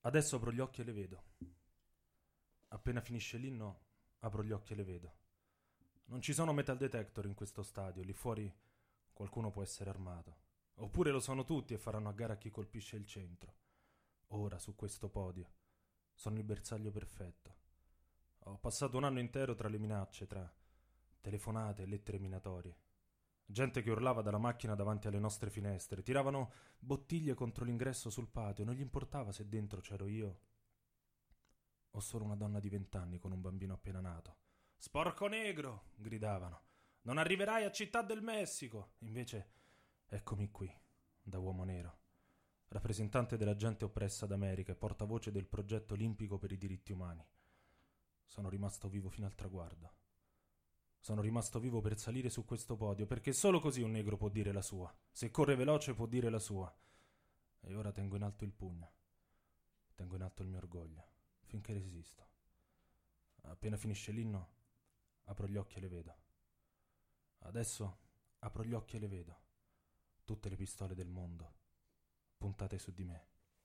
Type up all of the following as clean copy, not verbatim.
Adesso apro gli occhi e le vedo. Appena finisce l'inno, apro gli occhi e le vedo. Non ci sono metal detector in questo stadio, lì fuori qualcuno può essere armato. Oppure lo sono tutti e faranno a gara a chi colpisce il centro. Ora, su questo podio, sono il bersaglio perfetto. Ho passato un anno intero tra le minacce, tra telefonate e lettere minatorie. Gente che urlava dalla macchina davanti alle nostre finestre, tiravano bottiglie contro l'ingresso sul patio, non gli importava se dentro c'ero io o solo una donna di 20 anni con un bambino appena nato. Sporco negro! Gridavano. Non arriverai a Città del Messico! Invece, eccomi qui, da uomo nero, rappresentante della gente oppressa d'America e portavoce del progetto olimpico per i diritti umani. Sono rimasto vivo fino al traguardo. Sono rimasto vivo per salire su questo podio, perché solo così un negro può dire la sua. Se corre veloce può dire la sua. E ora tengo in alto il pugno. Tengo in alto il mio orgoglio, finché resisto. Appena finisce l'inno, apro gli occhi e le vedo. Adesso apro gli occhi e le vedo. Tutte le pistole del mondo, puntate su di me.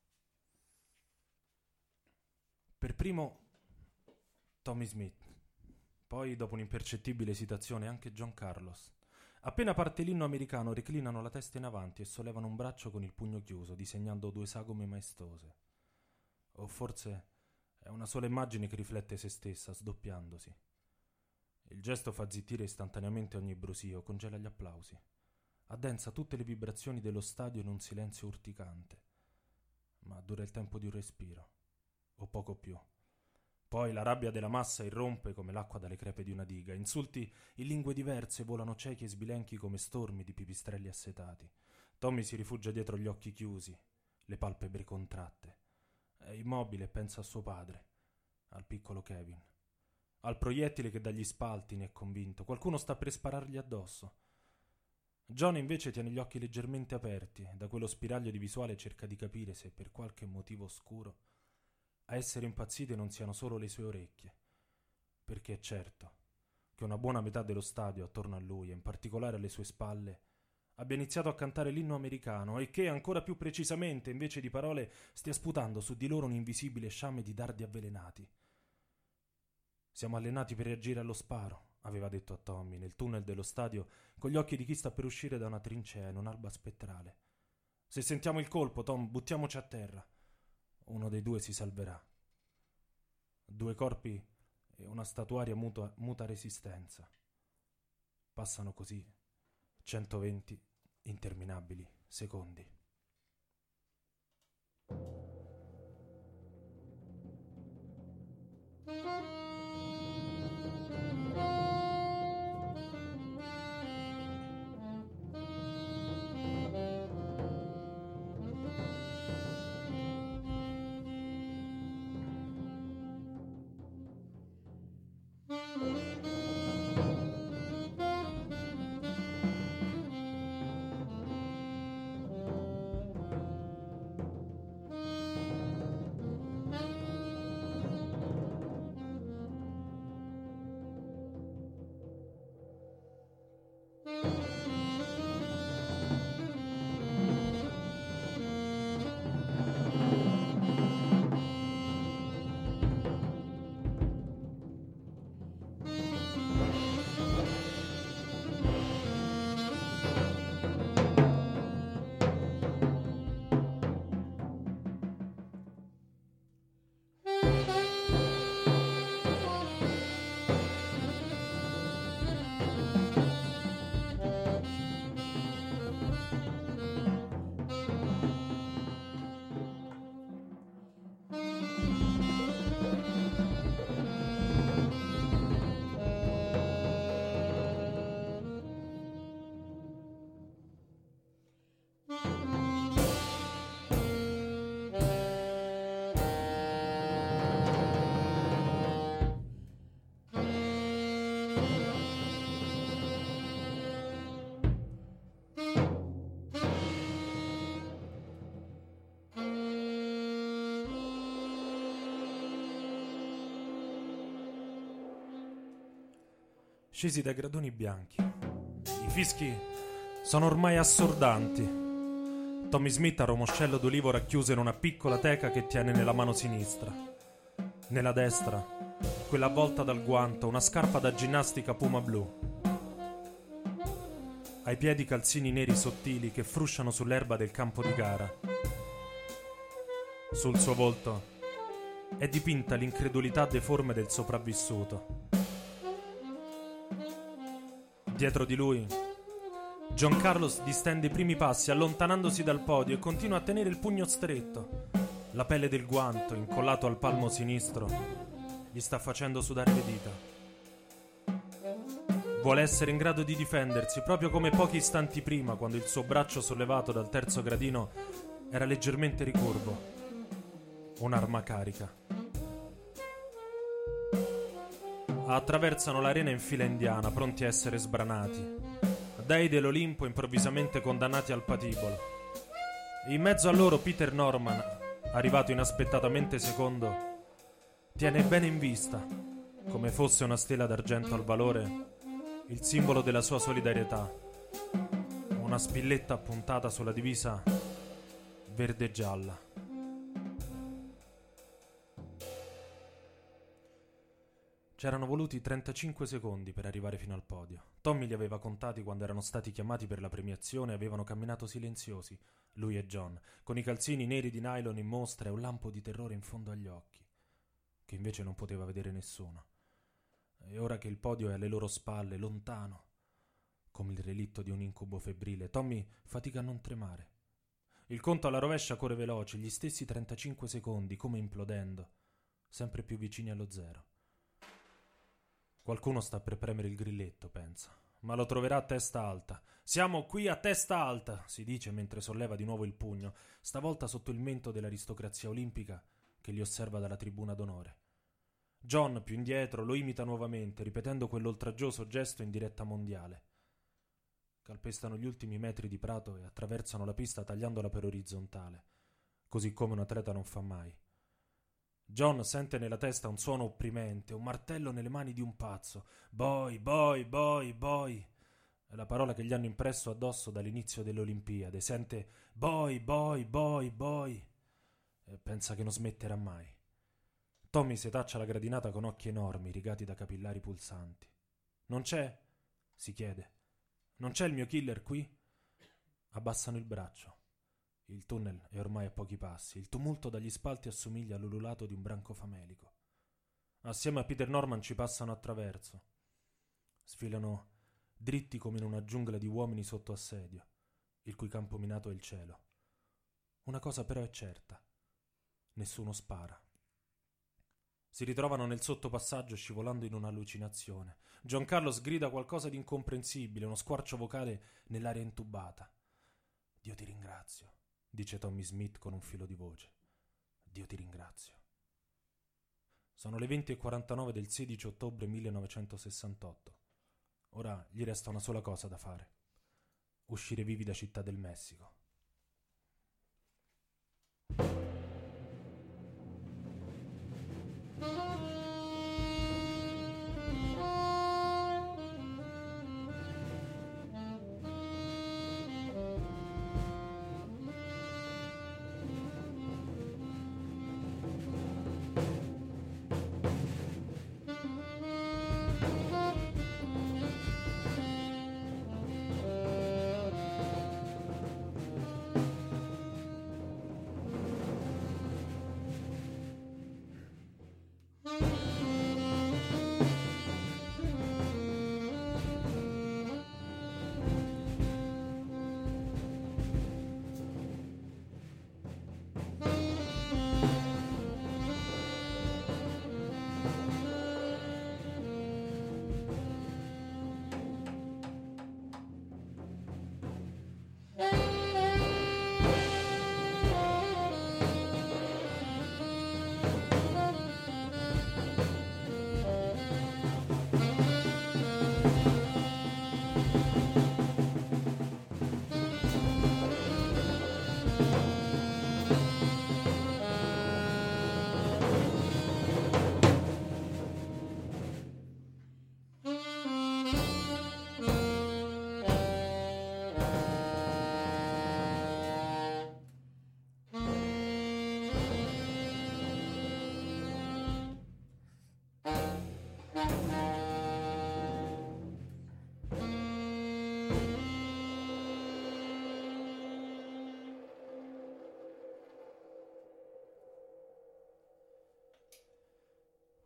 Per primo, Tommy Smith. Poi, dopo un'impercettibile esitazione, anche John Carlos. Appena parte l'inno americano, reclinano la testa in avanti e sollevano un braccio con il pugno chiuso, disegnando due sagome maestose. O forse è una sola immagine che riflette se stessa, sdoppiandosi. Il gesto fa zittire istantaneamente ogni brusio, congela gli applausi. Addensa tutte le vibrazioni dello stadio in un silenzio urticante. Ma dura il tempo di un respiro, o poco più. Poi la rabbia della massa irrompe come l'acqua dalle crepe di una diga. Insulti in lingue diverse volano ciechi e sbilenchi come stormi di pipistrelli assetati. Tommy si rifugia dietro gli occhi chiusi, le palpebre contratte. È immobile e pensa a suo padre, al piccolo Kevin, al proiettile che dagli spalti ne è convinto. Qualcuno sta per sparargli addosso. John invece tiene gli occhi leggermente aperti. Da quello spiraglio di visuale cerca di capire se per qualche motivo oscuro a essere impazzite non siano solo le sue orecchie, perché è certo che una buona metà dello stadio attorno a lui, e in particolare alle sue spalle, abbia iniziato a cantare l'inno americano e che, ancora più precisamente, invece di parole, stia sputando su di loro un invisibile sciame di dardi avvelenati. Siamo allenati per reagire allo sparo, aveva detto a Tommy, nel tunnel dello stadio, con gli occhi di chi sta per uscire da una trincea in un'alba spettrale. Se sentiamo il colpo, Tom, buttiamoci a terra. Uno dei due si salverà. Due corpi e una statuaria muta resistenza. Passano così 120 interminabili secondi. Scesi dai gradoni bianchi. I fischi sono ormai assordanti. Tommy Smith ha romoscello d'olivo racchiuso in una piccola teca che tiene nella mano sinistra. Nella destra, quella avvolta dal guanto, una scarpa da ginnastica puma blu. Ai piedi calzini neri sottili che frusciano sull'erba del campo di gara. Sul suo volto è dipinta l'incredulità deforme del sopravvissuto. Dietro di lui, John Carlos distende i primi passi allontanandosi dal podio e continua a tenere il pugno stretto. La pelle del guanto, incollato al palmo sinistro, gli sta facendo sudare le dita. Vuole essere in grado di difendersi, proprio come pochi istanti prima, quando il suo braccio sollevato dal terzo gradino era leggermente ricurvo. Un'arma carica. Attraversano l'arena in fila indiana, pronti a essere sbranati. Dei dell'Olimpo improvvisamente condannati al patibolo. In mezzo a loro Peter Norman, arrivato inaspettatamente secondo, tiene bene in vista, come fosse una stella d'argento al valore, il simbolo della sua solidarietà, una spilletta appuntata sulla divisa verde e gialla. C'erano voluti 35 secondi per arrivare fino al podio. Tommy li aveva contati quando erano stati chiamati per la premiazione e avevano camminato silenziosi, lui e John, con i calzini neri di nylon in mostra e un lampo di terrore in fondo agli occhi, che invece non poteva vedere nessuno. E ora che il podio è alle loro spalle, lontano, come il relitto di un incubo febbrile, Tommy fatica a non tremare. Il conto alla rovescia corre veloce, gli stessi 35 secondi, come implodendo, sempre più vicini allo zero. Qualcuno sta per premere il grilletto, pensa, ma lo troverà a testa alta. Siamo qui a testa alta, si dice mentre solleva di nuovo il pugno, stavolta sotto il mento dell'aristocrazia olimpica che li osserva dalla tribuna d'onore. John, più indietro, lo imita nuovamente, ripetendo quell'oltraggioso gesto in diretta mondiale. Calpestano gli ultimi metri di prato e attraversano la pista tagliandola per orizzontale, così come un atleta non fa mai. John sente nella testa un suono opprimente, un martello nelle mani di un pazzo. Boy, boy, boy, boy. È la parola che gli hanno impresso addosso dall'inizio delle Olimpiadi. Sente boy, boy, boy, boy. E pensa che non smetterà mai. Tommy setaccia la gradinata con occhi enormi, rigati da capillari pulsanti. Non c'è? Si chiede. Non c'è il mio killer qui? Abbassano il braccio. Il tunnel è ormai a pochi passi. Il tumulto dagli spalti assomiglia all'ululato di un branco famelico. Assieme a Peter Norman ci passano attraverso. Sfilano dritti come in una giungla di uomini sotto assedio, il cui campo minato è il cielo. Una cosa però è certa. Nessuno spara. Si ritrovano nel sottopassaggio scivolando in un'allucinazione. John Carlos grida qualcosa di incomprensibile, uno squarcio vocale nell'aria intubata. Dio ti ringrazio, dice Tommy Smith con un filo di voce. Dio ti ringrazio. Sono le 20:49 del 16 ottobre 1968. Ora gli resta una sola cosa da fare. Uscire vivi da Città del Messico.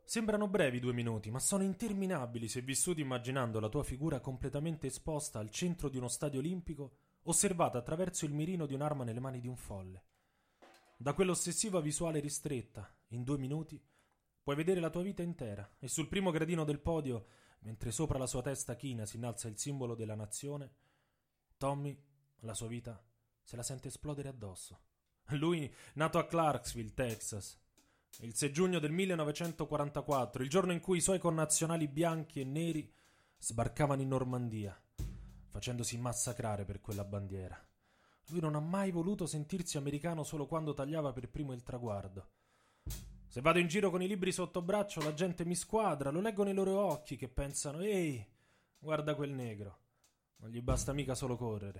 Sembrano brevi 2 minuti, ma sono interminabili se vissuti immaginando la tua figura completamente esposta al centro di uno stadio olimpico, osservata attraverso il mirino di un'arma nelle mani di un folle. Da quell'ossessiva visuale ristretta, in 2 minuti, puoi vedere la tua vita intera e sul primo gradino del podio, mentre sopra la sua testa china si innalza il simbolo della nazione, Tommy, la sua vita, se la sente esplodere addosso. Lui, nato a Clarksville, Texas, il 6 giugno del 1944, il giorno in cui i suoi connazionali bianchi e neri sbarcavano in Normandia, facendosi massacrare per quella bandiera. Lui non ha mai voluto sentirsi americano solo quando tagliava per primo il traguardo. Se vado in giro con i libri sotto braccio, la gente mi squadra, lo leggo nei loro occhi che pensano: «Ehi, guarda quel negro, non gli basta mica solo correre».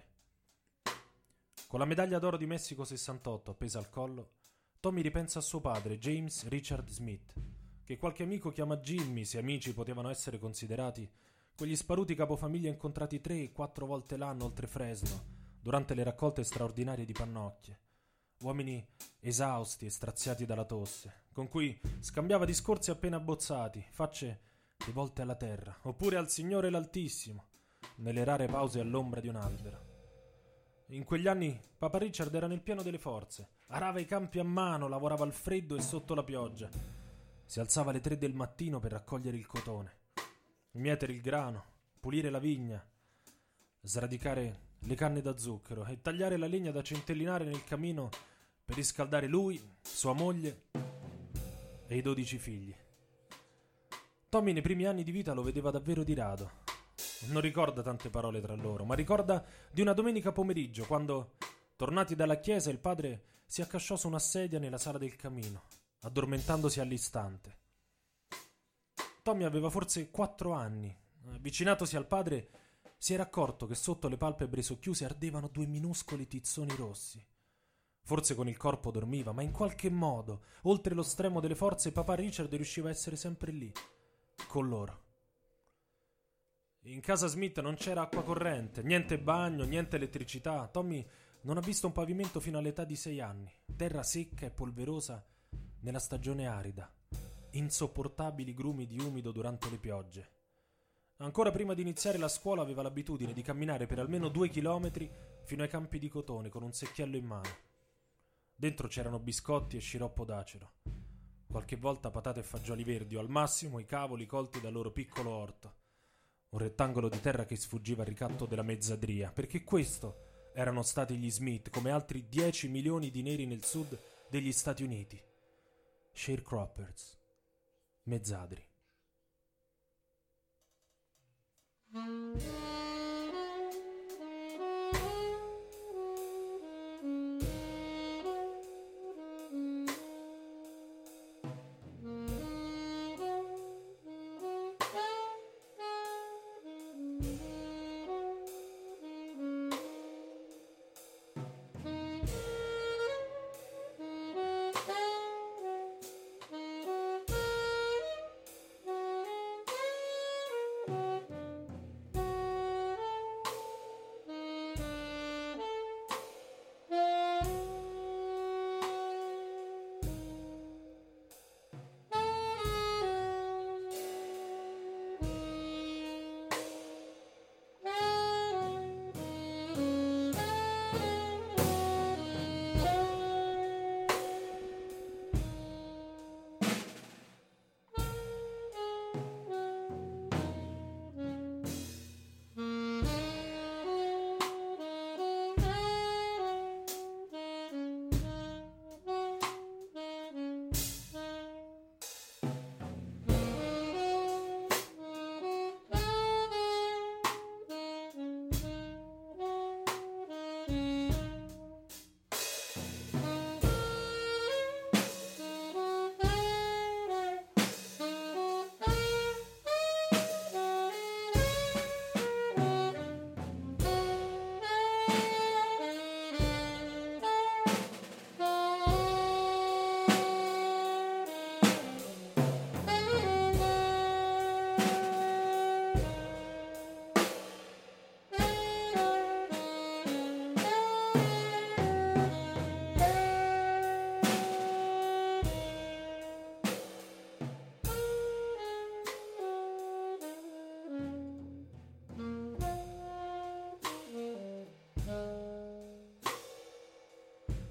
Con la medaglia d'oro di Messico 68 appesa al collo, Tommy ripensa a suo padre, James Richard Smith, che qualche amico chiama Jimmy, se amici potevano essere considerati quegli sparuti capofamiglia incontrati 3 e 4 volte l'anno oltre Fresno, durante le raccolte straordinarie di pannocchie. Uomini esausti e straziati dalla tosse, con cui scambiava discorsi appena abbozzati, facce rivolte alla terra, oppure al Signore l'Altissimo, nelle rare pause all'ombra di un albero. In quegli anni Papa Richard era nel pieno delle forze, arava i campi a mano, lavorava al freddo e sotto la pioggia. Si alzava alle 3 del mattino per raccogliere il cotone, mietere il grano, pulire la vigna, sradicare le canne da zucchero e tagliare la legna da centellinare nel camino per riscaldare lui, sua moglie e i 12 figli. Tommy nei primi anni di vita lo vedeva davvero di rado. Non ricorda tante parole tra loro, ma ricorda di una domenica pomeriggio, quando, tornati dalla chiesa, il padre si accasciò su una sedia nella sala del camino, addormentandosi all'istante. Tommy aveva forse 4 anni. Avvicinatosi al padre, si era accorto che sotto le palpebre socchiuse ardevano 2 minuscoli tizzoni rossi. Forse con il corpo dormiva, ma in qualche modo, oltre lo stremo delle forze, papà Richard riusciva a essere sempre lì, con loro. In casa Smith non c'era acqua corrente, niente bagno, niente elettricità. Tommy non ha visto un pavimento fino all'età di 6 anni. Terra secca e polverosa nella stagione arida. Insopportabili grumi di umido durante le piogge. Ancora prima di iniziare la scuola aveva l'abitudine di camminare per almeno 2 chilometri fino ai campi di cotone con un secchiello in mano. Dentro c'erano biscotti e sciroppo d'acero. Qualche volta patate e fagioli verdi o al massimo i cavoli colti dal loro piccolo orto. Un rettangolo di terra che sfuggiva al ricatto della mezzadria, perché questo erano stati gli Smith, come altri 10 milioni di neri nel sud degli Stati Uniti. Sharecroppers, mezzadri.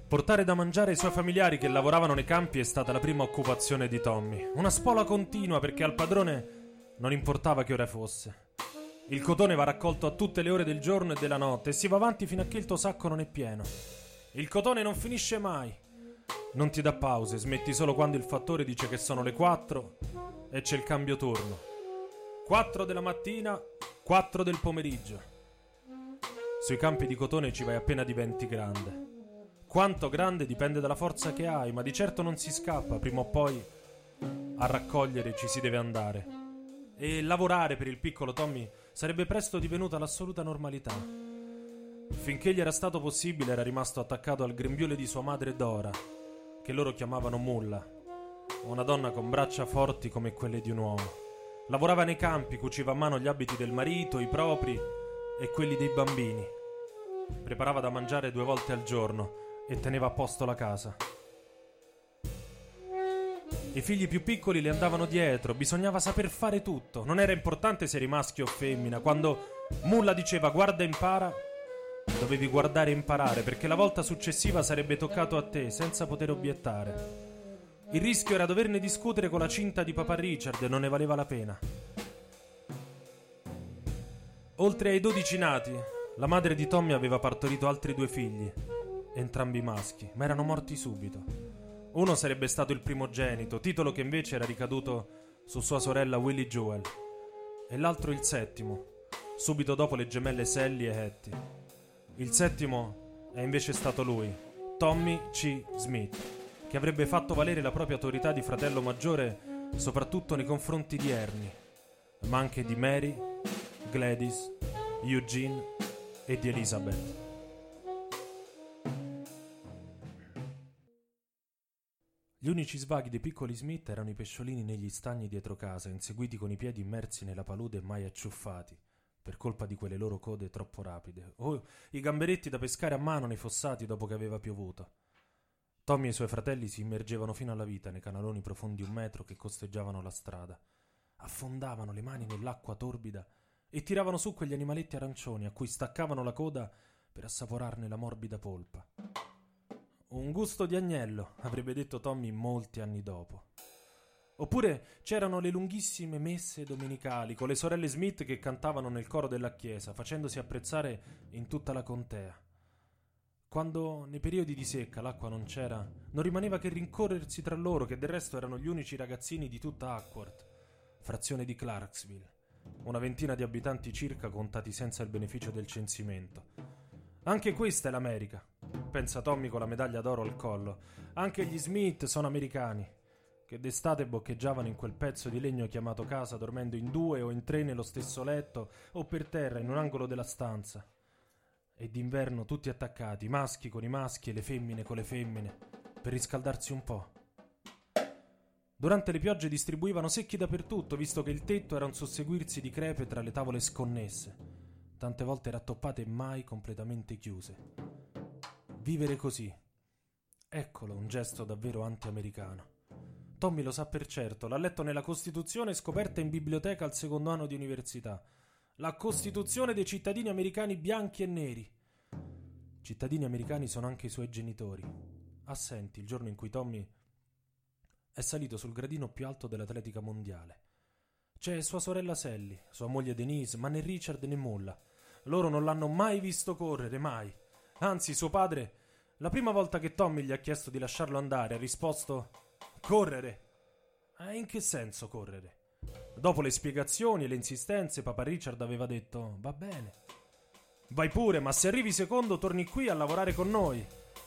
Portare da mangiare ai suoi familiari che lavoravano nei campi è stata la prima occupazione di Tommy. Una spola continua perché al padrone non importava che ora fosse. Il cotone va raccolto a tutte le ore del giorno e della notte e si va avanti fino a che il tuo sacco non è pieno. Il cotone non finisce mai. Non ti dà pause, smetti solo quando il fattore dice che sono le 4 e c'è il cambio turno. 4 della mattina, 4 del pomeriggio. Sui campi di cotone ci vai appena diventi grande. Quanto grande dipende dalla forza che hai, ma di certo non si scappa, prima o poi a raccogliere ci si deve andare. E lavorare per il piccolo Tommy sarebbe presto divenuta l'assoluta normalità. Finché gli era stato possibile era rimasto attaccato al grembiule di sua madre Dora, che loro chiamavano Mulla, una donna con braccia forti come quelle di un uomo. Lavorava nei campi, cuciva a mano gli abiti del marito, i propri e quelli dei bambini. Preparava da mangiare 2 volte al giorno e teneva a posto la casa. I figli più piccoli le andavano dietro, bisognava saper fare tutto. Non era importante se eri maschio o femmina. Quando Mulla diceva guarda e impara, dovevi guardare e imparare, perché la volta successiva sarebbe toccato a te, senza poter obiettare. Il rischio era doverne discutere con la cinta di papà Richard e non ne valeva la pena. Oltre ai 12 nati, la madre di Tommy aveva partorito altri 2 figli, entrambi maschi, ma erano morti subito. Uno sarebbe stato il primogenito, titolo che invece era ricaduto su sua sorella Willie Jewel, e l'altro il settimo, subito dopo le gemelle Sally e Hattie. Il settimo è invece stato lui, Tommy C. Smith, che avrebbe fatto valere la propria autorità di fratello maggiore soprattutto nei confronti di Ernie, ma anche di Mary, Gladys, Eugene e di Elizabeth. Gli unici svaghi dei piccoli Smith erano i pesciolini negli stagni dietro casa, inseguiti con i piedi immersi nella palude e mai acciuffati, per colpa di quelle loro code troppo rapide, o i gamberetti da pescare a mano nei fossati dopo che aveva piovuto. Tommy e i suoi fratelli si immergevano fino alla vita nei canaloni profondi 1 metro che costeggiavano la strada. Affondavano le mani nell'acqua torbida e tiravano su quegli animaletti arancioni a cui staccavano la coda per assaporarne la morbida polpa. Un gusto di agnello, avrebbe detto Tommy molti anni dopo. Oppure c'erano le lunghissime messe domenicali con le sorelle Smith che cantavano nel coro della chiesa, facendosi apprezzare in tutta la contea. Quando nei periodi di secca l'acqua non c'era, non rimaneva che rincorrersi tra loro, che del resto erano gli unici ragazzini di tutta Acworth, frazione di Clarksville, una ventina di abitanti circa contati senza il beneficio del censimento. Anche questa è l'America, pensa Tommy con la medaglia d'oro al collo. Anche gli Smith sono americani, che d'estate boccheggiavano in quel pezzo di legno chiamato casa, dormendo in 2 o in 3 nello stesso letto o per terra in un angolo della stanza. E d'inverno tutti attaccati, i maschi con i maschi e le femmine con le femmine, per riscaldarsi un po'. Durante le piogge distribuivano secchi dappertutto, visto che il tetto era un susseguirsi di crepe tra le tavole sconnesse, tante volte rattoppate e mai completamente chiuse. Vivere così, eccolo un gesto davvero anti-americano. Tommy lo sa per certo, l'ha letto nella Costituzione scoperta in biblioteca al 2° anno di università. La Costituzione dei cittadini americani bianchi e neri. Cittadini americani sono anche i suoi genitori, assenti il giorno in cui Tommy è salito sul gradino più alto dell'atletica mondiale. C'è sua sorella Sally, sua moglie Denise, ma né Richard né Mulla. Loro non l'hanno mai visto correre, mai. Anzi, suo padre, la prima volta che Tommy gli ha chiesto di lasciarlo andare, ha risposto: correre? In che senso correre? Dopo le spiegazioni e le insistenze, papà Richard aveva detto: va bene, vai pure, ma se arrivi secondo torni qui a lavorare con noi.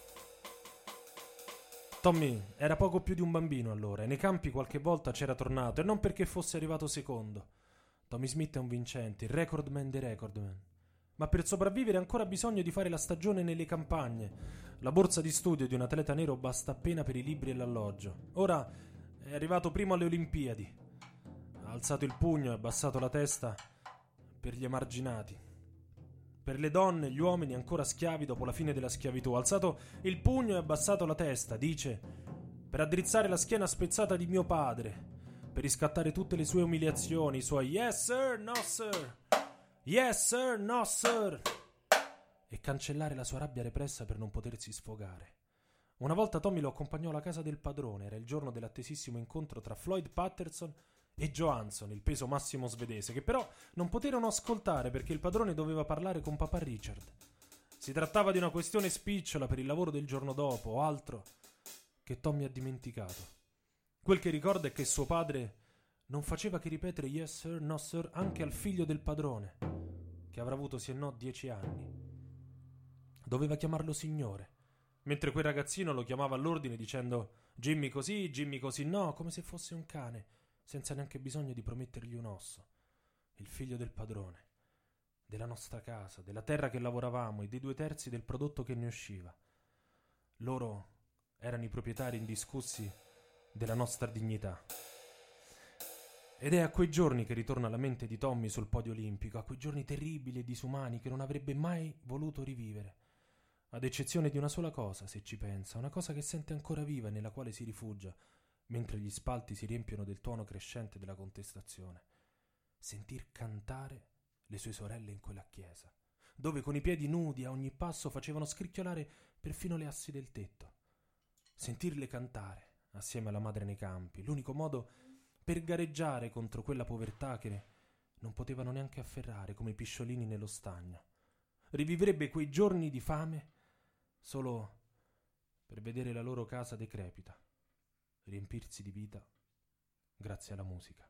Tommy era poco più di un bambino allora e nei campi qualche volta c'era tornato, e non perché fosse arrivato secondo. Tommy Smith è un vincente, il recordman dei recordman. Ma per sopravvivere ha ancora bisogno di fare la stagione nelle campagne. La borsa di studio di un atleta nero basta appena per i libri e l'alloggio. Ora è arrivato primo alle Olimpiadi. Ha alzato il pugno e abbassato la testa per gli emarginati, per le donne e gli uomini ancora schiavi dopo la fine della schiavitù. Ha alzato il pugno e abbassato la testa, dice, per addrizzare la schiena spezzata di mio padre, per riscattare tutte le sue umiliazioni, i suoi yes sir, no sir, yes sir, no sir, e cancellare la sua rabbia repressa per non potersi sfogare. Una volta Tommy lo accompagnò alla casa del padrone, era il giorno dell'attesissimo incontro tra Floyd Patterson e Johansson, il peso massimo svedese, che però non poterono ascoltare perché il padrone doveva parlare con papà Richard. Si trattava di una questione spicciola per il lavoro del giorno dopo o altro che Tommy ha dimenticato. Quel che ricorda è che suo padre non faceva che ripetere yes sir, no sir anche al figlio del padrone, che avrà avuto sì e no 10 anni. Doveva chiamarlo signore, mentre quel ragazzino lo chiamava all'ordine dicendo Jimmy così no, come se fosse un cane, senza neanche bisogno di promettergli un osso. Il figlio del padrone, della nostra casa, della terra che lavoravamo e dei 2/3 del prodotto che ne usciva. Loro erano i proprietari indiscussi della nostra dignità. Ed è a quei giorni che ritorna la mente di Tommy sul podio olimpico, a quei giorni terribili e disumani che non avrebbe mai voluto rivivere, ad eccezione di una sola cosa, se ci pensa, una cosa che sente ancora viva e nella quale si rifugia, mentre gli spalti si riempiono del tuono crescente della contestazione. Sentir cantare le sue sorelle in quella chiesa, dove con i piedi nudi a ogni passo facevano scricchiolare perfino le assi del tetto. Sentirle cantare assieme alla madre nei campi, l'unico modo per gareggiare contro quella povertà che non potevano neanche afferrare come i pisciolini nello stagno. Rivivrebbe quei giorni di fame solo per vedere la loro casa decrepita riempirsi di vita grazie alla musica.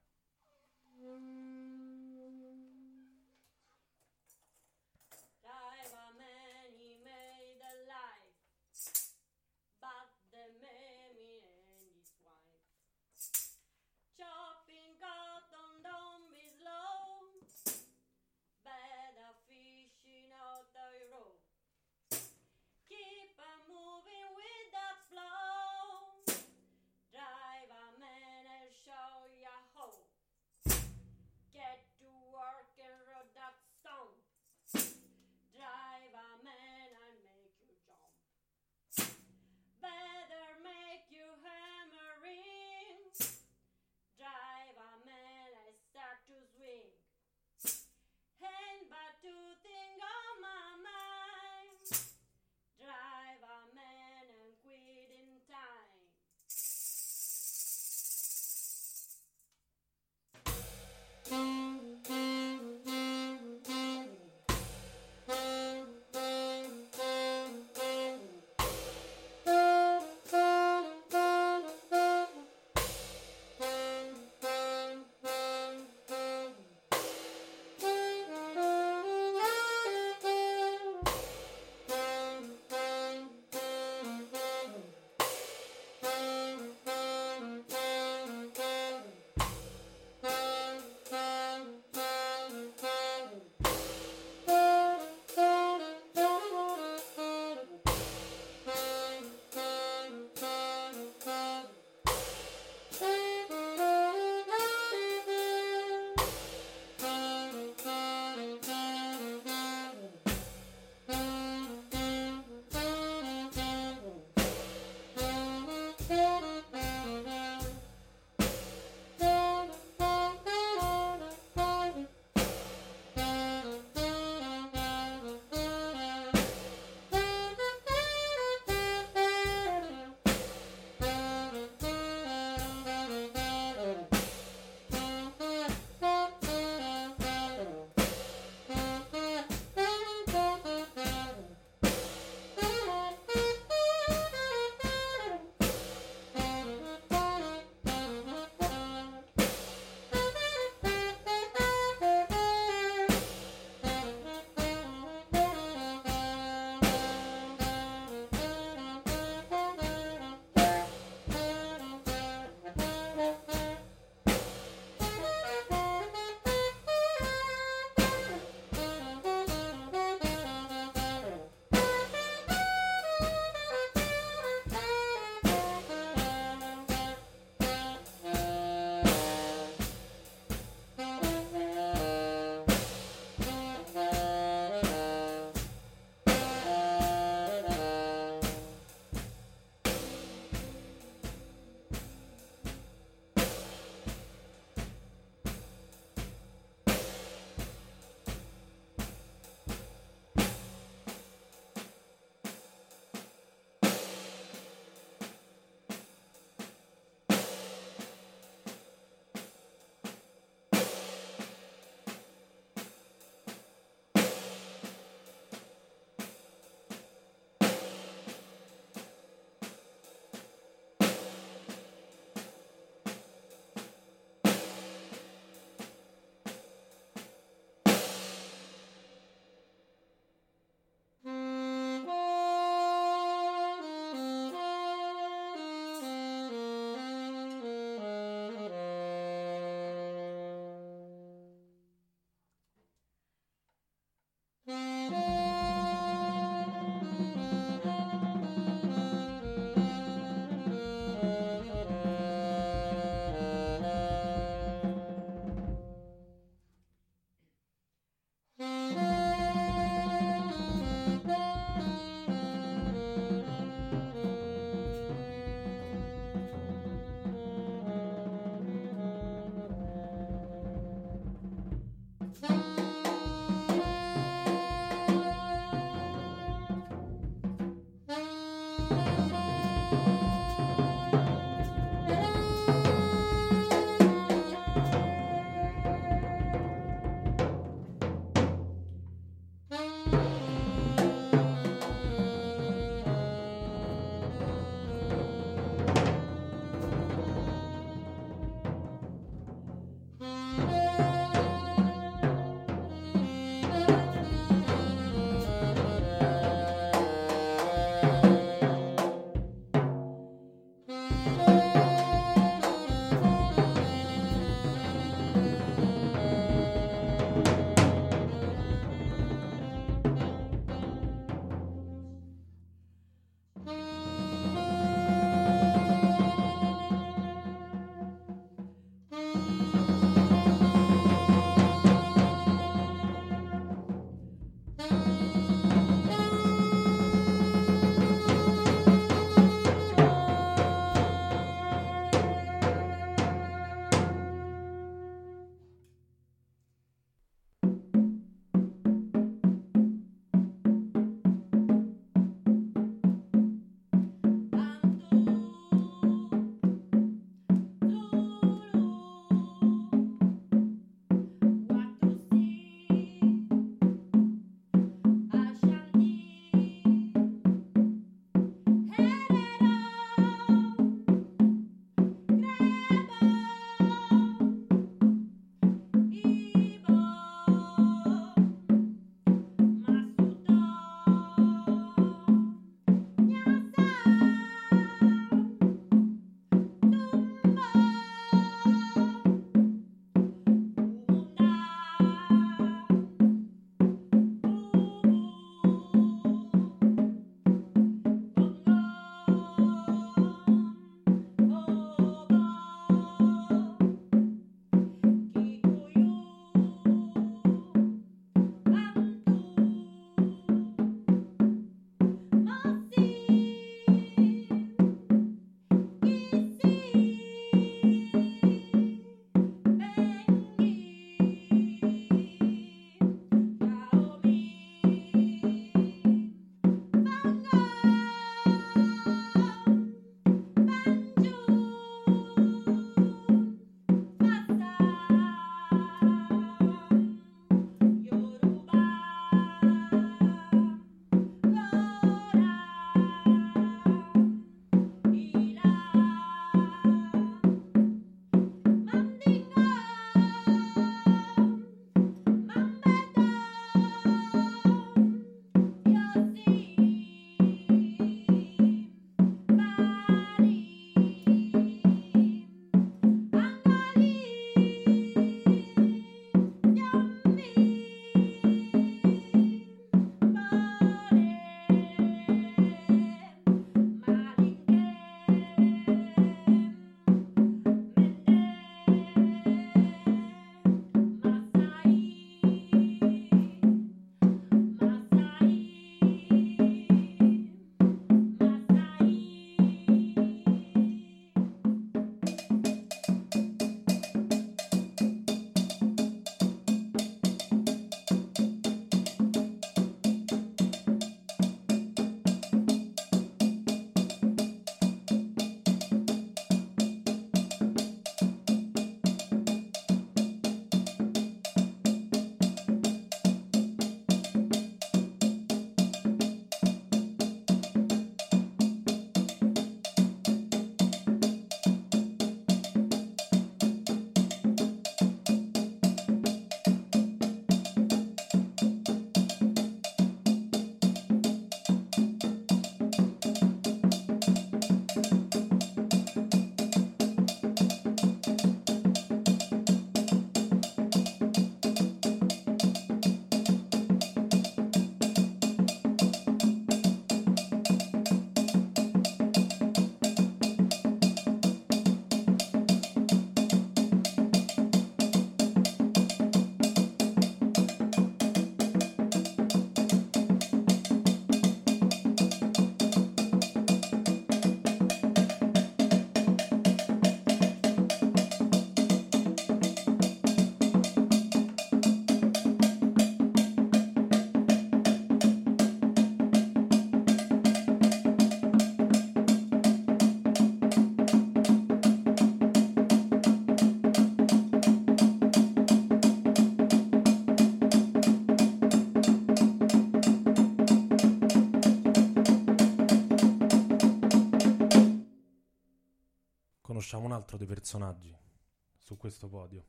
conosciamo un altro dei personaggi su questo podio.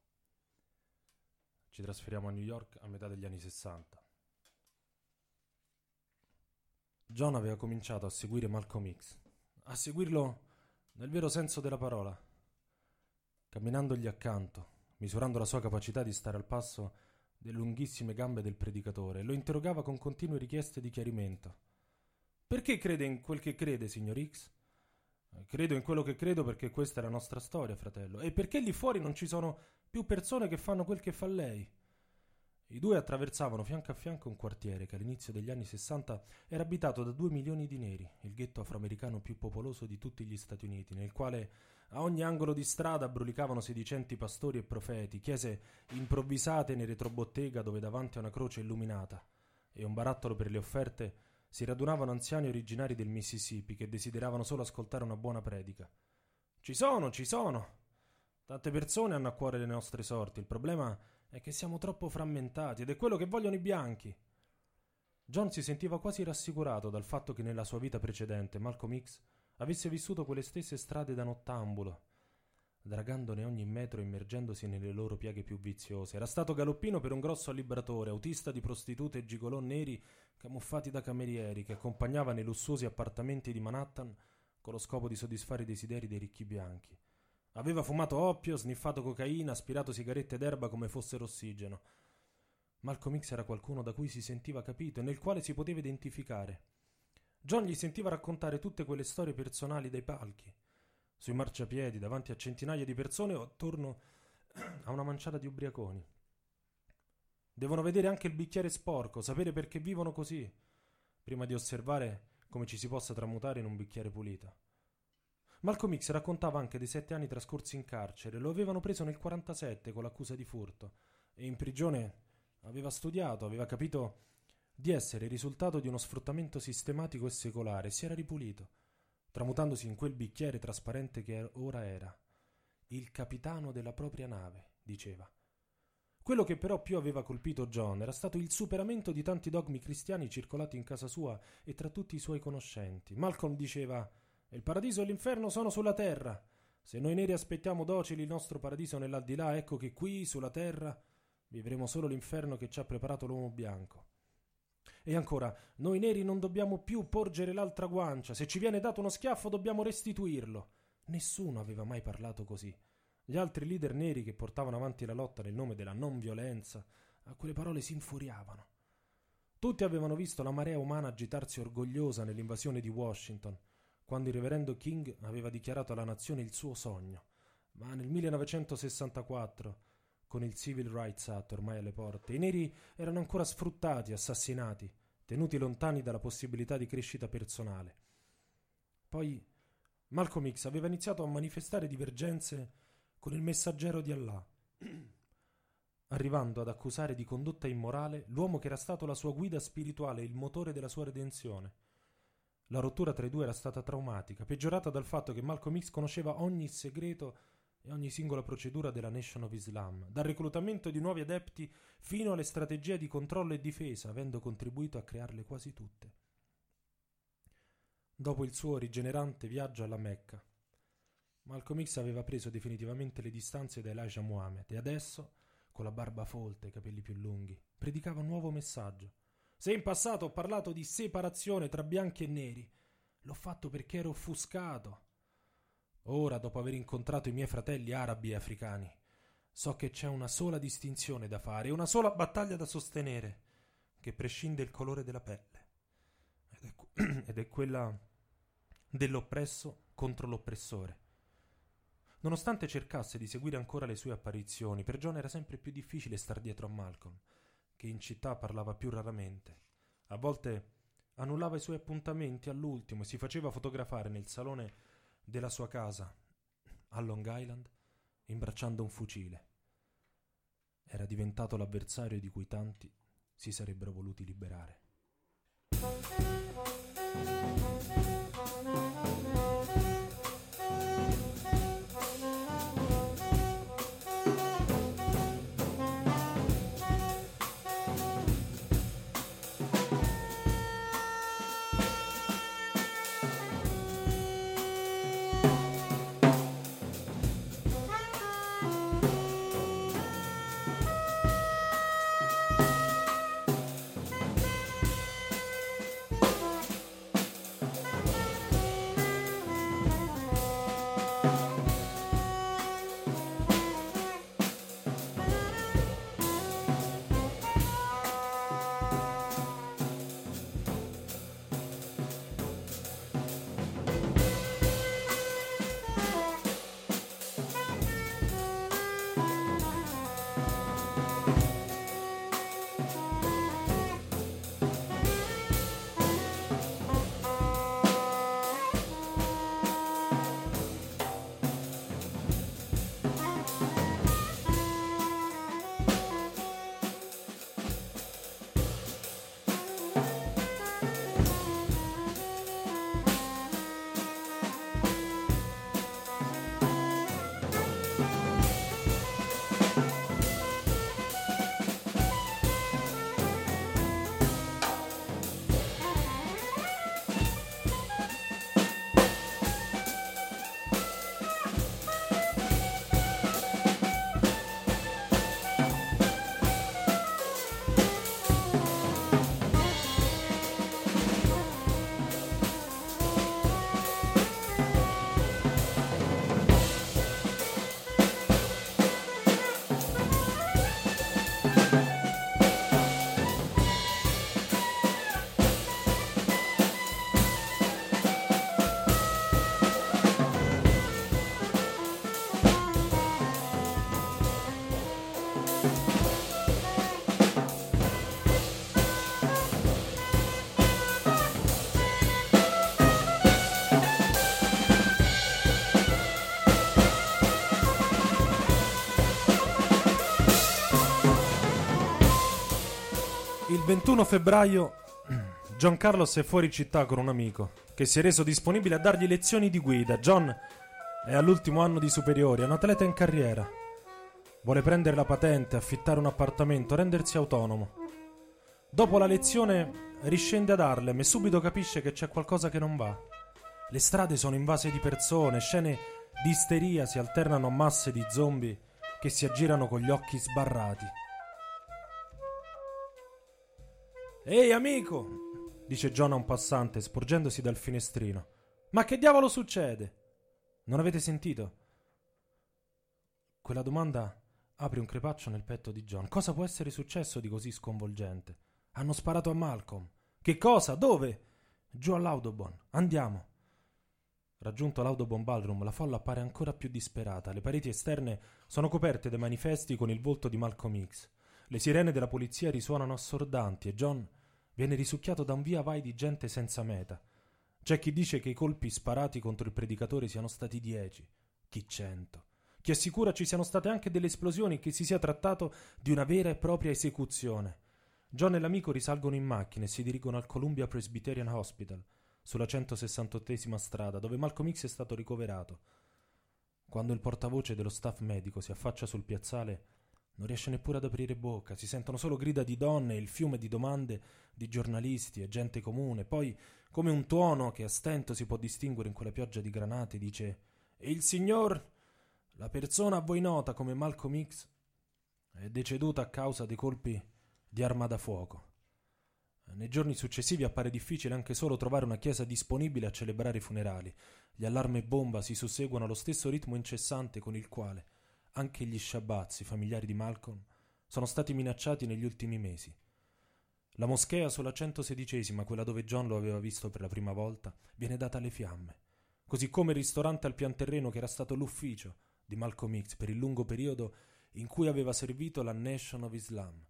Ci trasferiamo a New York a metà degli anni 60. John aveva cominciato a seguire Malcolm X, a seguirlo nel vero senso della parola, camminandogli accanto, misurando la sua capacità di stare al passo delle lunghissime gambe del predicatore. Lo interrogava con continue richieste di chiarimento. Perché crede in quel che crede, signor X? Credo in quello che credo perché questa è la nostra storia, fratello. E perché lì fuori non ci sono più persone che fanno quel che fa lei? I due attraversavano fianco a fianco un quartiere che all'inizio degli anni 60 era abitato da 2 milioni di neri, il ghetto afroamericano più popoloso di tutti gli Stati Uniti, nel quale a ogni angolo di strada brulicavano sedicenti pastori e profeti, chiese improvvisate nei retrobottega dove davanti a una croce illuminata e un barattolo per le offerte si radunavano anziani originari del Mississippi che desideravano solo ascoltare una buona predica. Ci sono! Tante persone hanno a cuore le nostre sorti, il problema è che siamo troppo frammentati ed è quello che vogliono i bianchi. John si sentiva quasi rassicurato dal fatto che nella sua vita precedente Malcolm X avesse vissuto quelle stesse strade da nottambulo, dragandone ogni metro e immergendosi nelle loro piaghe più viziose. Era stato galoppino per un grosso allibratore, autista di prostitute e gigolò neri camuffati da camerieri che accompagnava nei lussuosi appartamenti di Manhattan con lo scopo di soddisfare i desideri dei ricchi bianchi. Aveva fumato oppio, sniffato cocaina, aspirato sigarette d'erba come fossero ossigeno. Malcolm X era qualcuno da cui si sentiva capito e nel quale si poteva identificare. John gli sentiva raccontare tutte quelle storie personali dai palchi, sui marciapiedi, davanti a centinaia di persone o attorno a una manciata di ubriaconi. Devono vedere anche il bicchiere sporco, sapere perché vivono così, prima di osservare come ci si possa tramutare in un bicchiere pulito. Malcolm X raccontava anche dei 7 anni trascorsi in carcere. Lo avevano preso nel 1947 con l'accusa di furto e in prigione aveva studiato, aveva capito di essere il risultato di uno sfruttamento sistematico e secolare. Si era ripulito, tramutandosi in quel bicchiere trasparente che ora era. Il capitano della propria nave, diceva. Quello che però più aveva colpito John era stato il superamento di tanti dogmi cristiani circolati in casa sua e tra tutti i suoi conoscenti. Malcolm diceva: il paradiso e l'inferno sono sulla terra. Se noi neri aspettiamo docili il nostro paradiso nell'aldilà, ecco che qui, sulla terra, vivremo solo l'inferno che ci ha preparato l'uomo bianco. E ancora, noi neri non dobbiamo più porgere l'altra guancia. Se ci viene dato uno schiaffo dobbiamo restituirlo. Nessuno aveva mai parlato così. Gli altri leader neri che portavano avanti la lotta nel nome della non violenza, a quelle parole si infuriavano. Tutti avevano visto la marea umana agitarsi orgogliosa nell'invasione di Washington, quando il reverendo King aveva dichiarato alla nazione il suo sogno. Ma nel 1964, con il Civil Rights Act ormai alle porte, i neri erano ancora sfruttati, assassinati, tenuti lontani dalla possibilità di crescita personale. Poi Malcolm X aveva iniziato a manifestare divergenze con il messaggero di Allah, arrivando ad accusare di condotta immorale l'uomo che era stato la sua guida spirituale e il motore della sua redenzione. La rottura tra i due era stata traumatica, peggiorata dal fatto che Malcolm X conosceva ogni segreto e ogni singola procedura della Nation of Islam, dal reclutamento di nuovi adepti fino alle strategie di controllo e difesa, avendo contribuito a crearle quasi tutte. Dopo il suo rigenerante viaggio alla Mecca, Malcolm X aveva preso definitivamente le distanze da Elijah Muhammad e adesso, con la barba folta e i capelli più lunghi, predicava un nuovo messaggio. Se in passato ho parlato di separazione tra bianchi e neri, l'ho fatto perché ero offuscato. Ora, dopo aver incontrato i miei fratelli arabi e africani, so che c'è una sola distinzione da fare e una sola battaglia da sostenere, che prescinde il colore della pelle. Ed è quella dell'oppresso contro l'oppressore. Nonostante cercasse di seguire ancora le sue apparizioni, per John era sempre più difficile star dietro a Malcolm, che in città parlava più raramente. A volte annullava i suoi appuntamenti all'ultimo e si faceva fotografare nel salone della sua casa a Long Island imbracciando un fucile. Era diventato l'avversario di cui tanti si sarebbero voluti liberare. 21 febbraio John Carlos è fuori città con un amico che si è reso disponibile a dargli lezioni di guida. John è all'ultimo anno di superiori, è un atleta in carriera. Vuole prendere la patente, affittare un appartamento, rendersi autonomo. Dopo la lezione riscende ad Harlem e subito capisce che c'è qualcosa che non va. Le strade sono invase di persone, scene di isteria si alternano a masse di zombie che si aggirano con gli occhi sbarrati. «Ehi amico!» dice John a un passante sporgendosi dal finestrino. «Ma che diavolo succede?» «Non avete sentito?» Quella domanda apre un crepaccio nel petto di John. Cosa può essere successo di così sconvolgente? Hanno sparato a Malcolm. Che cosa? Dove? Giù all'Audubon. Andiamo. Raggiunto l'Audubon Ballroom, la folla appare ancora più disperata. Le pareti esterne sono coperte da manifesti con il volto di Malcolm X. Le sirene della polizia risuonano assordanti e John viene risucchiato da un via vai di gente senza meta. C'è chi dice che i colpi sparati contro il predicatore siano stati 10, chi 100. Chi assicura ci siano state anche delle esplosioni e che si sia trattato di una vera e propria esecuzione. John e l'amico risalgono in macchina e si dirigono al Columbia Presbyterian Hospital, sulla 168esima strada, dove Malcolm X è stato ricoverato. Quando il portavoce dello staff medico si affaccia sul piazzale, non riesce neppure ad aprire bocca, si sentono solo grida di donne e il fiume di domande di giornalisti e gente comune. Poi, come un tuono che a stento si può distinguere in quella pioggia di granate, dice: «E il signor, la persona a voi nota come Malcolm X, è deceduta a causa dei colpi di arma da fuoco». Nei giorni successivi appare difficile anche solo trovare una chiesa disponibile a celebrare i funerali. Gli allarmi bomba si susseguono allo stesso ritmo incessante con il quale anche gli sciabazzi familiari di Malcolm sono stati minacciati negli ultimi mesi. La moschea sulla 116esima, quella dove John lo aveva visto per la prima volta, viene data alle fiamme, così come il ristorante al pian terreno che era stato l'ufficio di Malcolm X per il lungo periodo in cui aveva servito la Nation of Islam.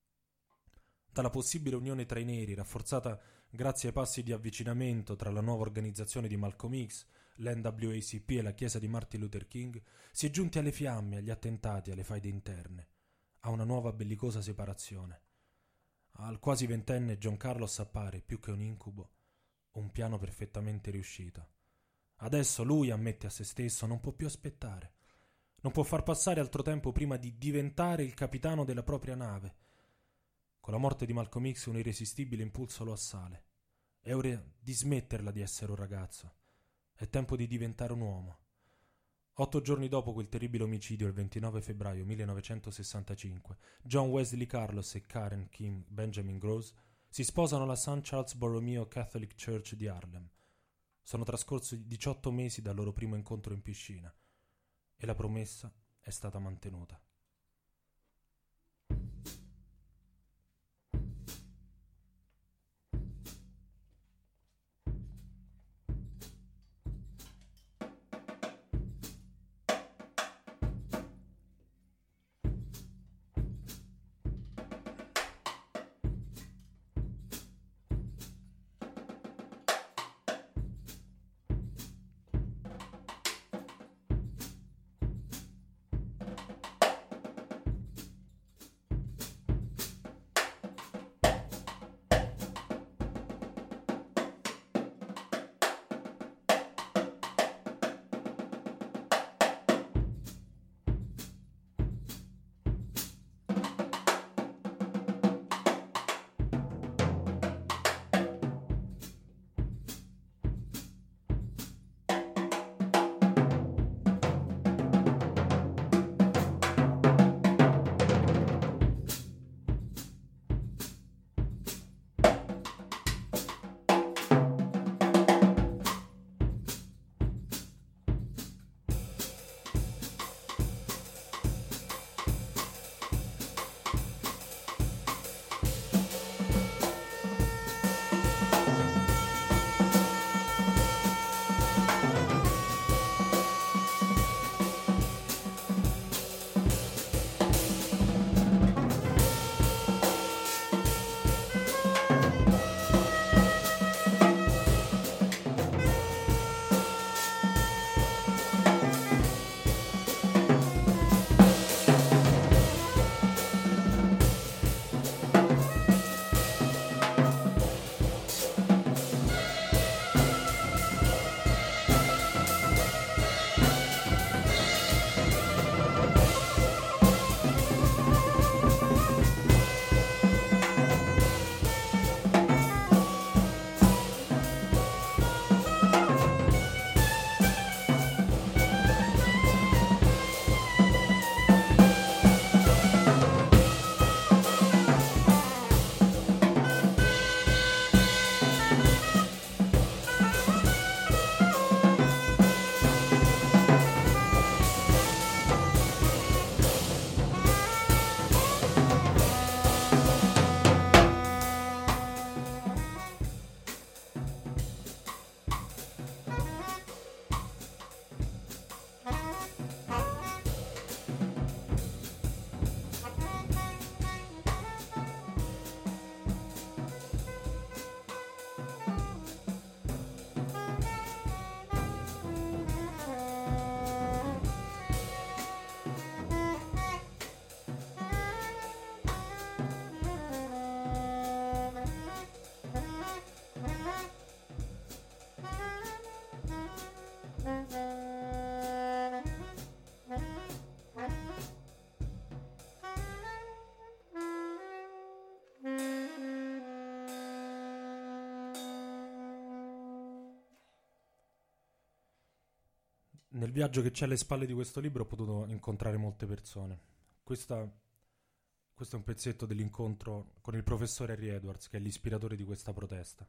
Dalla possibile unione tra i neri, rafforzata grazie ai passi di avvicinamento tra la nuova organizzazione di Malcolm X, l'NWACP e la chiesa di Martin Luther King, si è giunti alle fiamme, agli attentati, alle faide interne, a una nuova bellicosa separazione. Al quasi ventenne John Carlos appare, più che un incubo, un piano perfettamente riuscito. Adesso lui, ammette a se stesso, non può più aspettare. Non può far passare altro tempo prima di diventare il capitano della propria nave. Con la morte di Malcolm X un irresistibile impulso lo assale. È ora di smetterla di essere un ragazzo. È tempo di diventare un uomo. 8 giorni dopo quel terribile omicidio, il 29 febbraio 1965, John Wesley Carlos e Karen Kim Benjamin Gross si sposano alla St. Charles Borromeo Catholic Church di Harlem. Sono trascorsi 18 mesi dal loro primo incontro in piscina e la promessa è stata mantenuta. Nel viaggio che c'è alle spalle di questo libro ho potuto incontrare molte persone. Questo è un pezzetto dell'incontro con il professore Harry Edwards, che è l'ispiratore di questa protesta.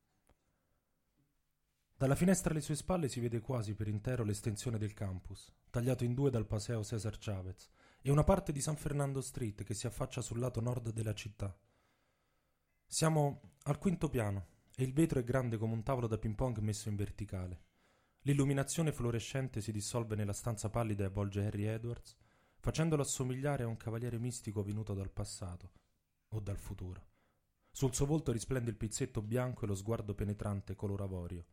Dalla finestra alle sue spalle si vede quasi per intero l'estensione del campus, tagliato in due dal Paseo César Chávez, e una parte di San Fernando Street che si affaccia sul lato nord della città. Siamo al quinto piano e il vetro è grande come un tavolo da ping pong messo in verticale. L'illuminazione fluorescente si dissolve nella stanza pallida e avvolge Harry Edwards, facendolo assomigliare a un cavaliere mistico venuto dal passato o dal futuro. Sul suo volto risplende il pizzetto bianco e lo sguardo penetrante color avorio.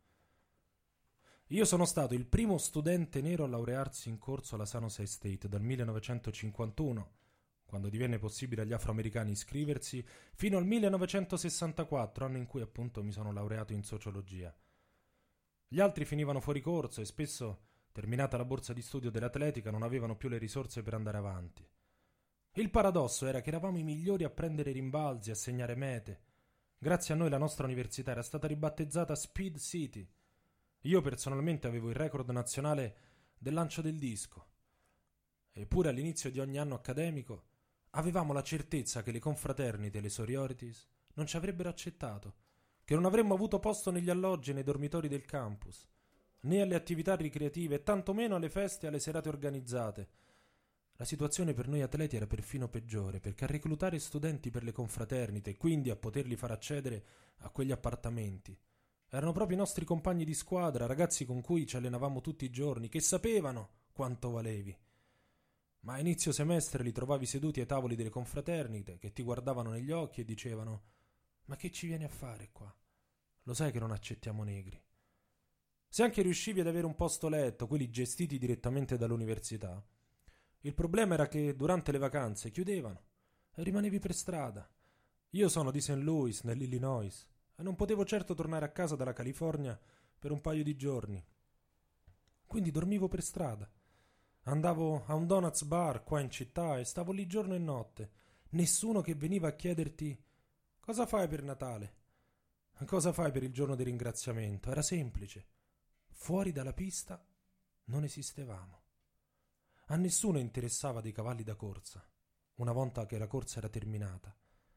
Io sono stato il primo studente nero a laurearsi in corso alla San Jose State dal 1951, quando divenne possibile agli afroamericani iscriversi, fino al 1964, anno in cui appunto mi sono laureato in sociologia. Gli altri finivano fuori corso e spesso, terminata la borsa di studio dell'atletica, non avevano più le risorse per andare avanti. Il paradosso era che eravamo i migliori a prendere rimbalzi, a segnare mete. Grazie a noi la nostra università era stata ribattezzata Speed City. Io personalmente avevo il record nazionale del lancio del disco. Eppure all'inizio di ogni anno accademico avevamo la certezza che le confraternite e le sororities non ci avrebbero accettato, che non avremmo avuto posto negli alloggi e nei dormitori del campus, né alle attività ricreative e tantomeno alle feste e alle serate organizzate. La situazione per noi atleti era perfino peggiore, perché a reclutare studenti per le confraternite e quindi a poterli far accedere a quegli appartamenti erano proprio i nostri compagni di squadra, ragazzi con cui ci allenavamo tutti i giorni, che sapevano quanto valevi. Ma a inizio semestre li trovavi seduti ai tavoli delle confraternite, che ti guardavano negli occhi e dicevano: «Ma che ci vieni a fare qua? Lo sai che non accettiamo negri». Se anche riuscivi ad avere un posto letto, quelli gestiti direttamente dall'università, il problema era che durante le vacanze chiudevano e rimanevi per strada. Io sono di St. Louis, nell'Illinois, e non potevo certo tornare a casa dalla California per un paio di giorni. Quindi dormivo per strada. Andavo a un donuts bar qua in città e stavo lì giorno e notte. Nessuno che veniva a chiederti: «Cosa fai per Natale? Cosa fai per il giorno di ringraziamento?» Era semplice. Fuori dalla pista non esistevamo. A nessuno interessava dei cavalli da corsa, una volta che la corsa era terminata.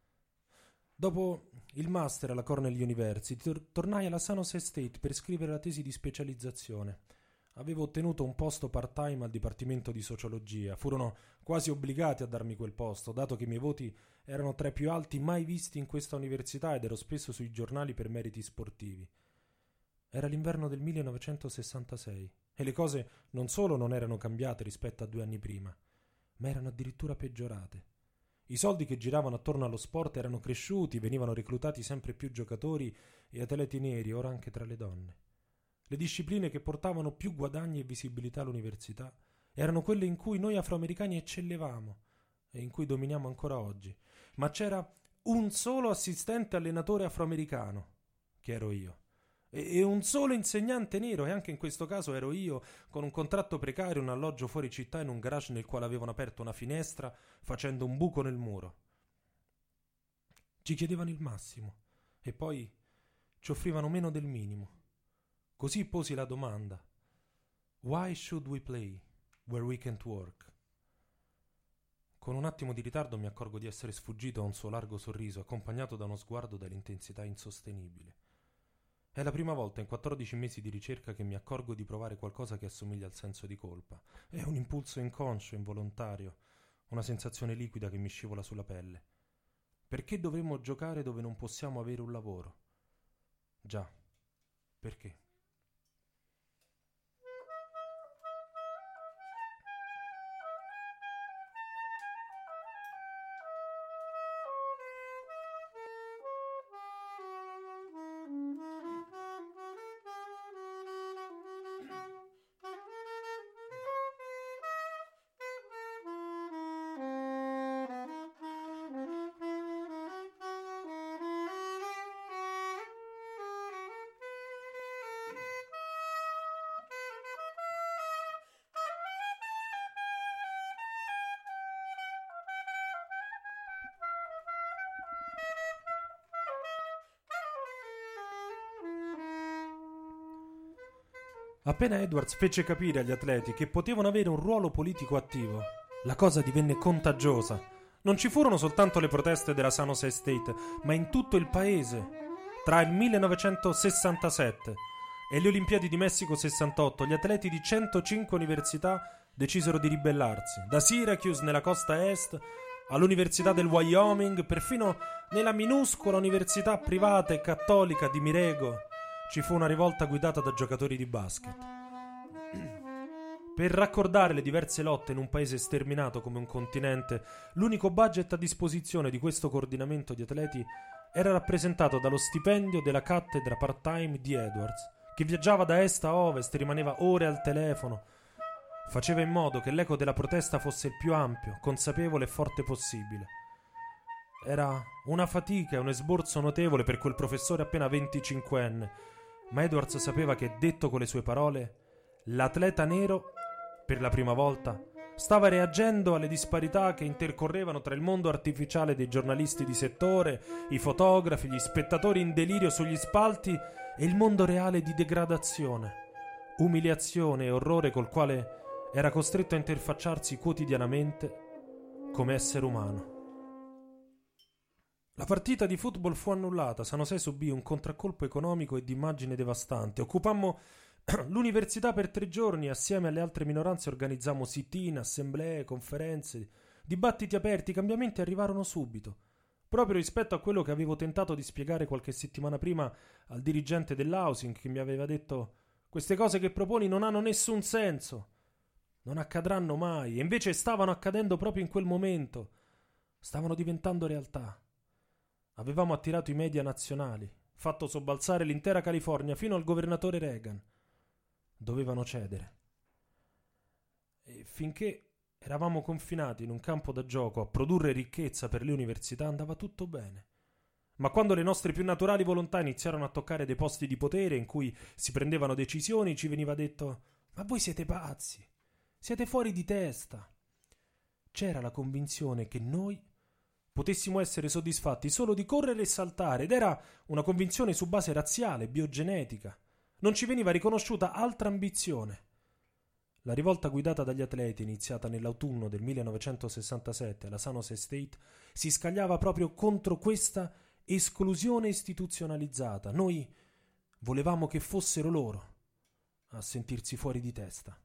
Dopo il master alla Cornell University tornai alla San Jose State per scrivere la tesi di specializzazione. Avevo ottenuto un posto part-time al Dipartimento di Sociologia. Furono quasi obbligati a darmi quel posto, dato che i miei voti erano tra i più alti mai visti in questa università ed ero spesso sui giornali per meriti sportivi. Era l'inverno del 1966 e le cose non solo non erano cambiate rispetto a 2 anni prima, ma erano addirittura peggiorate. I soldi che giravano attorno allo sport erano cresciuti, venivano reclutati sempre più giocatori e atleti neri, ora anche tra le donne. Le discipline che portavano più guadagni e visibilità all'università erano quelle in cui noi afroamericani eccellevamo e in cui dominiamo ancora oggi. Ma c'era un solo assistente allenatore afroamericano, che ero io, e un solo insegnante nero, e anche in questo caso ero io, con un contratto precario, un alloggio fuori città in un garage nel quale avevano aperto una finestra facendo un buco nel muro. Ci chiedevano il massimo e poi ci offrivano meno del minimo. Così posi la domanda: «Why should we play where we can't work?» Con un attimo di ritardo mi accorgo di essere sfuggito a un suo largo sorriso, accompagnato da uno sguardo dall'intensità insostenibile. È la prima volta in 14 mesi di ricerca che mi accorgo di provare qualcosa che assomiglia al senso di colpa. È un impulso inconscio, involontario, una sensazione liquida che mi scivola sulla pelle. Perché dovremmo giocare dove non possiamo avere un lavoro? Già, perché? Appena Edwards fece capire agli atleti che potevano avere un ruolo politico attivo, la cosa divenne contagiosa. Non ci furono soltanto le proteste della San Jose State, ma in tutto il paese. Tra il 1967 e le Olimpiadi di Messico 68, gli atleti di 105 università decisero di ribellarsi. Da Syracuse nella costa est all'Università del Wyoming, perfino nella minuscola università privata e cattolica di Mirego, ci fu una rivolta guidata da giocatori di basket. Per raccordare le diverse lotte in un paese sterminato come un continente, l'unico budget a disposizione di questo coordinamento di atleti era rappresentato dallo stipendio della cattedra part-time di Edwards, che viaggiava da est a ovest e rimaneva ore al telefono. Faceva in modo che l'eco della protesta fosse il più ampio, consapevole e forte possibile. Era una fatica e un esborso notevole per quel professore appena 25enne, ma Edwards sapeva che, detto con le sue parole, l'atleta nero, per la prima volta, stava reagendo alle disparità che intercorrevano tra il mondo artificiale dei giornalisti di settore, i fotografi, gli spettatori in delirio sugli spalti e il mondo reale di degradazione, umiliazione e orrore col quale era costretto a interfacciarsi quotidianamente come essere umano. La partita di football fu annullata, San Jose subì un contraccolpo economico e di immagine devastante. Occupammo l'università per 3 giorni, assieme alle altre minoranze organizzammo sit-in, assemblee, conferenze, dibattiti aperti. I cambiamenti arrivarono subito, proprio rispetto a quello che avevo tentato di spiegare qualche settimana prima al dirigente dell'housing, che mi aveva detto: queste cose che proponi non hanno nessun senso, non accadranno mai. E invece stavano accadendo proprio in quel momento, stavano diventando realtà. Avevamo attirato i media nazionali, fatto sobbalzare l'intera California fino al governatore Reagan. Dovevano cedere. E finché eravamo confinati in un campo da gioco a produrre ricchezza per le università andava tutto bene. Ma quando le nostre più naturali volontà iniziarono a toccare dei posti di potere in cui si prendevano decisioni, ci veniva detto: ma voi siete pazzi, siete fuori di testa. C'era la convinzione che noi potessimo essere soddisfatti solo di correre e saltare, ed era una convinzione su base razziale, biogenetica. Non ci veniva riconosciuta altra ambizione. La rivolta guidata dagli atleti, iniziata nell'autunno del 1967 alla San Jose State, si scagliava proprio contro questa esclusione istituzionalizzata. Noi volevamo che fossero loro a sentirsi fuori di testa.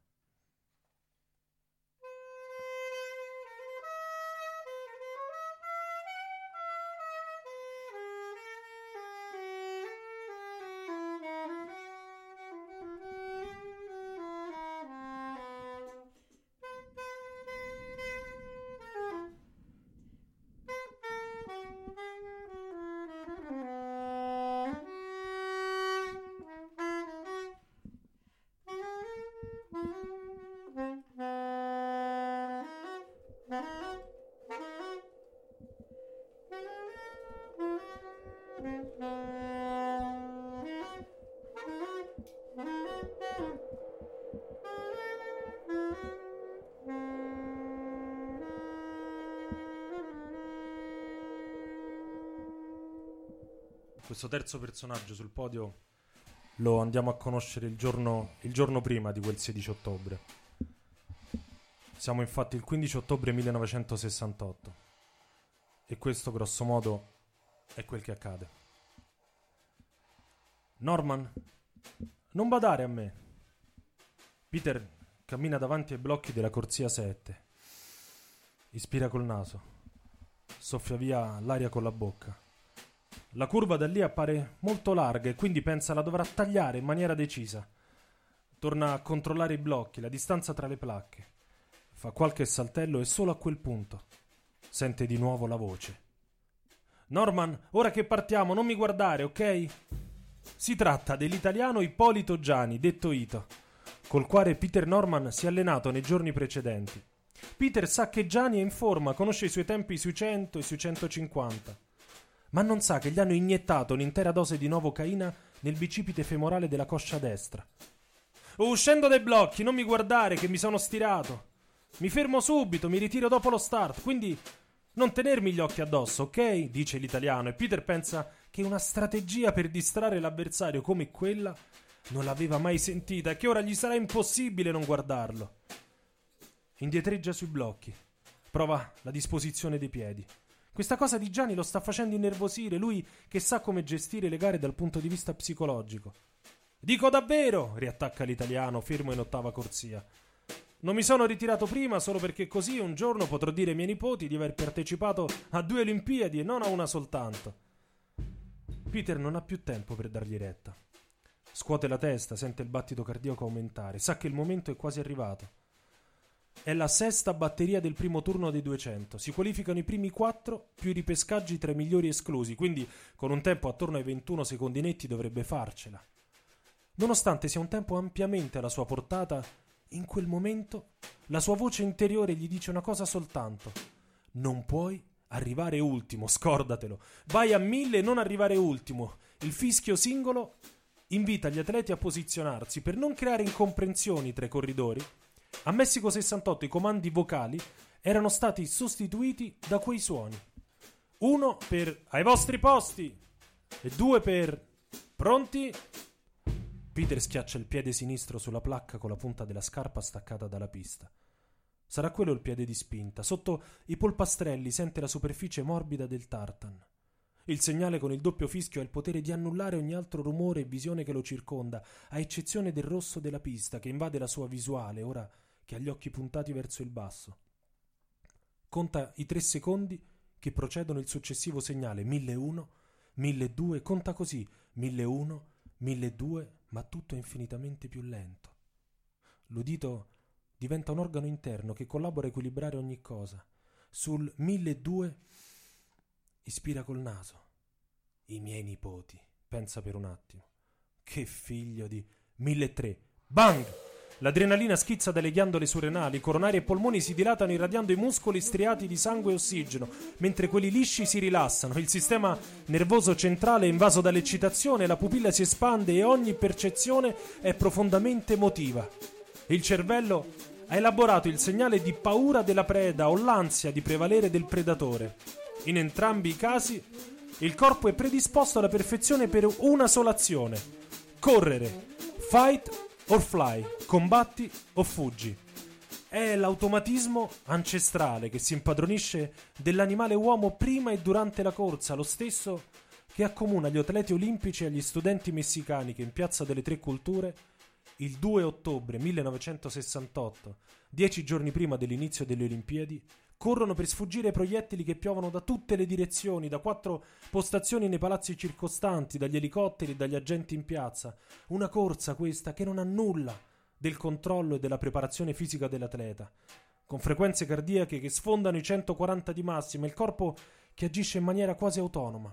Questo terzo personaggio sul podio lo andiamo a conoscere il giorno prima di quel 16 ottobre. Siamo infatti il 15 ottobre 1968 e questo grosso modo è quel che accade. Norman, non badare a me. Peter cammina davanti ai blocchi della corsia 7. Ispira col naso, soffia via l'aria con la bocca. La curva da lì appare molto larga e quindi pensa la dovrà tagliare in maniera decisa. Torna a controllare i blocchi, la distanza tra le placche. Fa qualche saltello e solo a quel punto sente di nuovo la voce. Norman, ora che partiamo, non mi guardare, ok? Si tratta dell'italiano Ippolito Giani, detto Ito, col quale Peter Norman si è allenato nei giorni precedenti. Peter sa che Giani è in forma, conosce i suoi tempi sui 100 e sui 150. Ma non sa che gli hanno iniettato un'intera dose di novocaina nel bicipite femorale della coscia destra. Uscendo dai blocchi, non mi guardare che mi sono stirato. Mi fermo subito, mi ritiro dopo lo start, quindi non tenermi gli occhi addosso, ok? Dice l'italiano, e Peter pensa che una strategia per distrarre l'avversario come quella non l'aveva mai sentita e che ora gli sarà impossibile non guardarlo. Indietreggia sui blocchi, prova la disposizione dei piedi. Questa cosa di Gianni lo sta facendo innervosire, lui che sa come gestire le gare dal punto di vista psicologico. Dico davvero, riattacca l'italiano, fermo in ottava corsia. Non mi sono ritirato prima solo perché così un giorno potrò dire ai miei nipoti di aver partecipato a 2 Olimpiadi e non a una soltanto. Peter non ha più tempo per dargli retta. Scuote la testa, sente il battito cardiaco aumentare, sa che il momento è quasi arrivato. È la 6ª batteria del primo turno dei 200. Si qualificano i primi 4 più i ripescaggi tra i migliori esclusi, quindi con un tempo attorno ai 21 secondi netti dovrebbe farcela. Nonostante sia un tempo ampiamente alla sua portata, in quel momento la sua voce interiore gli dice una cosa soltanto: non puoi arrivare ultimo, scordatelo. Vai a 1000 e non arrivare ultimo. Il fischio singolo invita gli atleti a posizionarsi per non creare incomprensioni tra i corridori. A Messico 68 i comandi vocali erano stati sostituiti da quei suoni. 1 per ai vostri posti e 2 per pronti. Peter schiaccia il piede sinistro sulla placca con la punta della scarpa staccata dalla pista. Sarà quello il piede di spinta. Sotto i polpastrelli sente la superficie morbida del tartan. Il segnale con il doppio fischio ha il potere di annullare ogni altro rumore e visione che lo circonda, a eccezione del rosso della pista che invade la sua visuale ora che ha gli occhi puntati verso il basso. Conta i 3 secondi che procedono il successivo segnale: 1001, 1002, conta così: 1001, 1002, ma tutto è infinitamente più lento. L'udito diventa un organo interno che collabora a equilibrare ogni cosa. Sul 1002 ispira col naso. I miei nipoti, pensa per un attimo. Che figlio di 1003. Bang! L'adrenalina schizza dalle ghiandole surrenali, coronari e polmoni si dilatano irradiando i muscoli striati di sangue e ossigeno, mentre quelli lisci si rilassano. Il sistema nervoso centrale è invaso dall'eccitazione, la pupilla si espande e ogni percezione è profondamente emotiva. Il cervello ha elaborato il segnale di paura della preda o l'ansia di prevalere del predatore. In entrambi i casi il corpo è predisposto alla perfezione per una sola azione: correre, fight or fly, combatti o fuggi. È l'automatismo ancestrale che si impadronisce dell'animale uomo prima e durante la corsa, lo stesso che accomuna gli atleti olimpici e agli studenti messicani che in Piazza delle Tre Culture, il 2 ottobre 1968, 10 giorni prima dell'inizio delle Olimpiadi, corrono per sfuggire ai proiettili che piovono da tutte le direzioni, da 4 postazioni nei palazzi circostanti, dagli elicotteri e dagli agenti in piazza. Una corsa questa che non ha nulla del controllo e della preparazione fisica dell'atleta, con frequenze cardiache che sfondano i 140 di massima, il corpo che agisce in maniera quasi autonoma.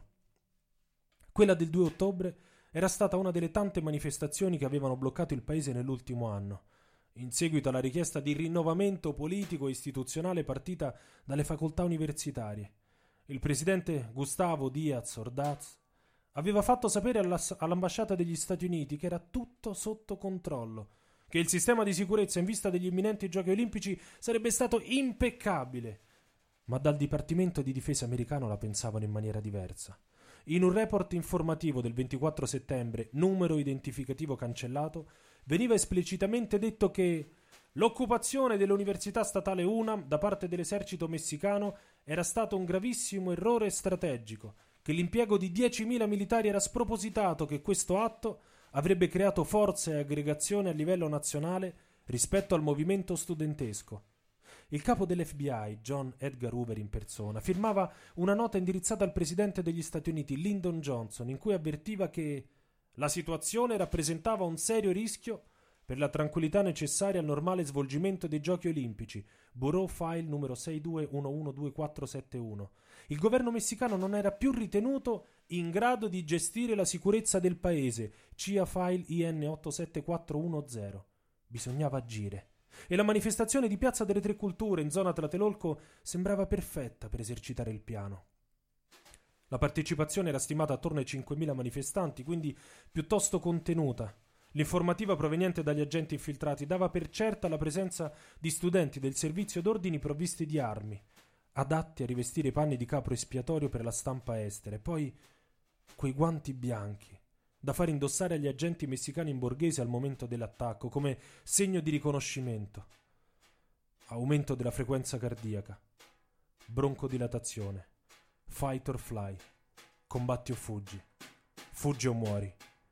Quella del 2 ottobre era stata una delle tante manifestazioni che avevano bloccato il paese nell'ultimo anno, in seguito alla richiesta di rinnovamento politico e istituzionale partita dalle facoltà universitarie. Il presidente Gustavo Díaz Ordaz aveva fatto sapere all'ambasciata degli Stati Uniti che era tutto sotto controllo, che il sistema di sicurezza in vista degli imminenti giochi olimpici sarebbe stato impeccabile. Ma dal Dipartimento di Difesa americano la pensavano in maniera diversa. In un report informativo del 24 settembre, numero identificativo cancellato, veniva esplicitamente detto che l'occupazione dell'Università Statale UNAM da parte dell'esercito messicano era stato un gravissimo errore strategico, che l'impiego di 10.000 militari era spropositato, che questo atto avrebbe creato forza e aggregazione a livello nazionale rispetto al movimento studentesco. Il capo dell'FBI, John Edgar Hoover in persona, firmava una nota indirizzata al presidente degli Stati Uniti, Lyndon Johnson, in cui avvertiva che la situazione rappresentava un serio rischio per la tranquillità necessaria al normale svolgimento dei Giochi Olimpici. Bureau File numero 62112471. Il governo messicano non era più ritenuto in grado di gestire la sicurezza del paese. CIA File IN 87410. Bisognava agire. E la manifestazione di Piazza delle Tre Culture in zona Tlatelolco sembrava perfetta per esercitare il piano. La partecipazione era stimata attorno ai 5.000 manifestanti, quindi piuttosto contenuta. L'informativa proveniente dagli agenti infiltrati dava per certa la presenza di studenti del servizio d'ordini provvisti di armi, adatti a rivestire i panni di capro espiatorio per la stampa estera, e poi quei guanti bianchi, da far indossare agli agenti messicani in borghese al momento dell'attacco, come segno di riconoscimento. Aumento della frequenza cardiaca, broncodilatazione, fight or fly, combatti o fuggi, fuggi o muori,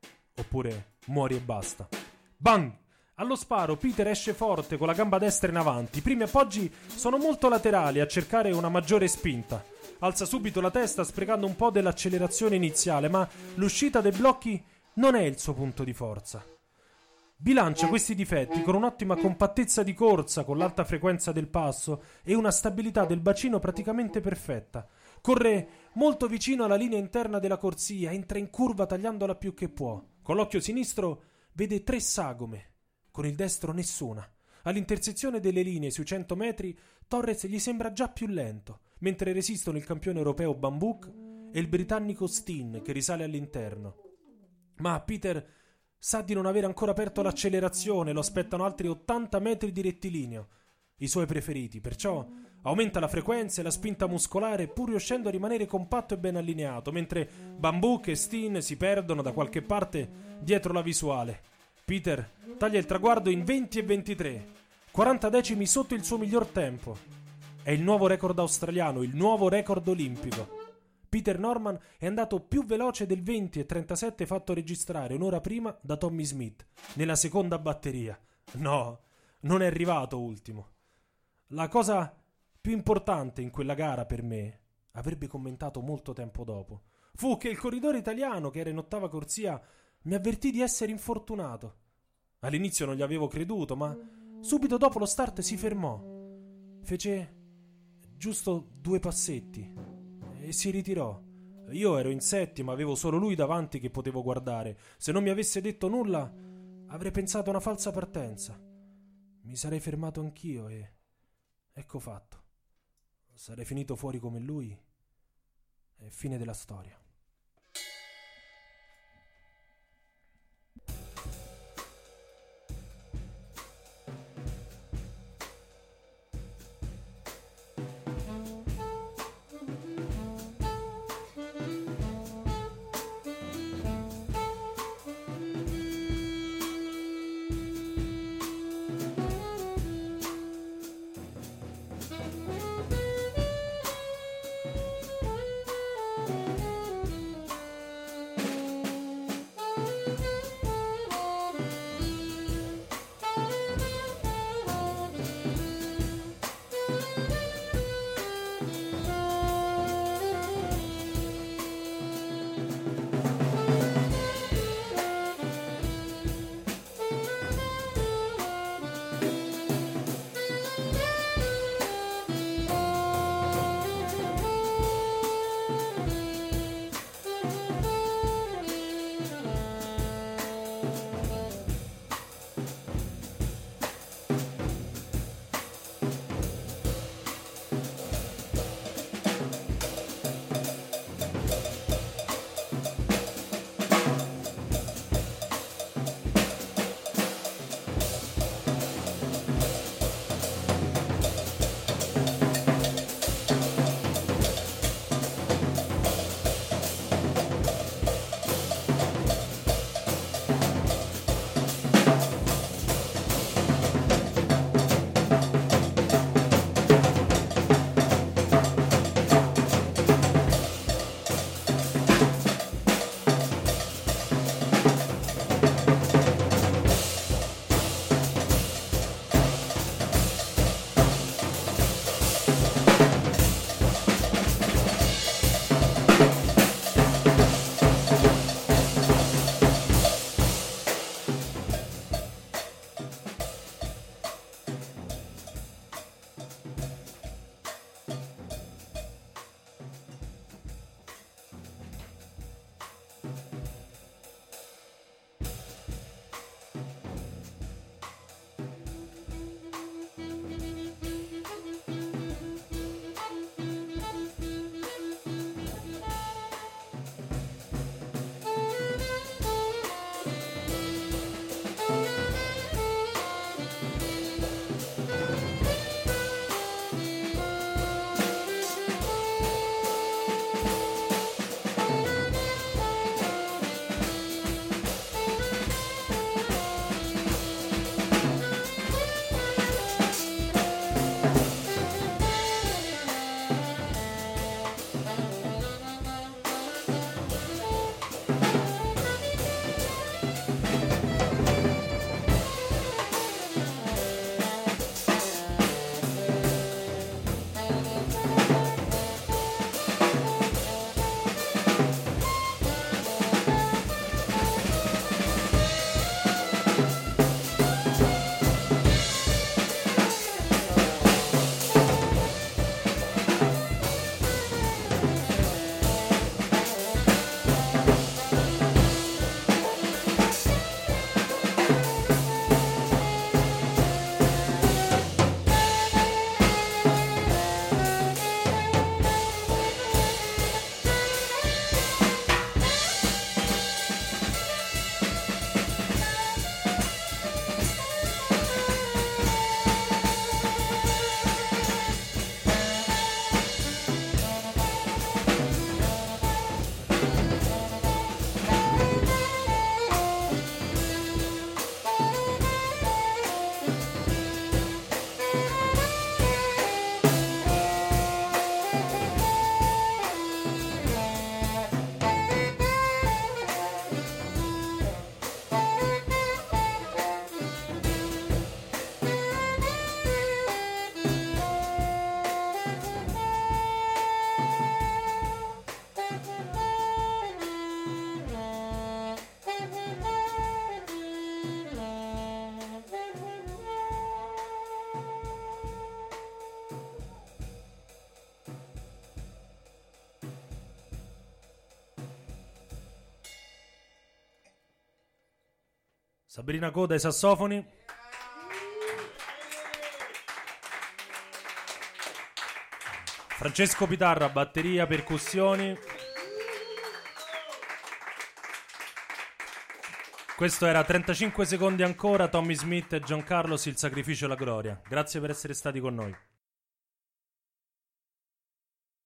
oppure muori e basta. Bang! Allo sparo Peter esce forte con la gamba destra in avanti. I primi appoggi sono molto laterali a cercare una maggiore spinta. Alza subito la testa sprecando un po' dell'accelerazione iniziale, ma l'uscita dei blocchi non è il suo punto di forza. Bilancia questi difetti con un'ottima compattezza di corsa, con l'alta frequenza del passo e una stabilità del bacino praticamente perfetta. Corre molto vicino alla linea interna della corsia, entra in curva tagliandola più che può. Con l'occhio sinistro vede 3 sagome, con il destro nessuna. All'intersezione delle linee sui 100 metri Torres gli sembra già più lento, mentre resistono il campione europeo Bambouk e il britannico Steen che risale all'interno. Ma Peter sa di non aver ancora aperto l'accelerazione, lo aspettano altri 80 metri di rettilineo, i suoi preferiti, perciò aumenta la frequenza e la spinta muscolare pur riuscendo a rimanere compatto e ben allineato, mentre Bambouk e Steen si perdono da qualche parte dietro la visuale. Peter taglia il traguardo in 20 e 23, 40 decimi sotto il suo miglior tempo. È il nuovo record australiano, il nuovo record olimpico. Peter Norman è andato più veloce del 20 e 37 fatto registrare un'ora prima da Tommy Smith, nella seconda batteria. No, non è arrivato ultimo. La cosa più importante in quella gara per me, avrebbe commentato molto tempo dopo, fu che il corridore italiano, che era in ottava corsia, mi avvertì di essere infortunato. All'inizio non gli avevo creduto, ma subito dopo lo start si fermò. Fece giusto 2 passetti e si ritirò. Io ero in settima, avevo solo lui davanti che potevo guardare. Se non mi avesse detto nulla, avrei pensato a una falsa partenza. Mi sarei fermato anch'io e ecco fatto. Sarei finito fuori come lui e fine della storia. Sabrina Coda ai sassofoni. Francesco Pitarra, batteria, percussioni. Questo era 35 secondi ancora, Tommy Smith e John Carlos, Il sacrificio e la gloria. Grazie per essere stati con noi.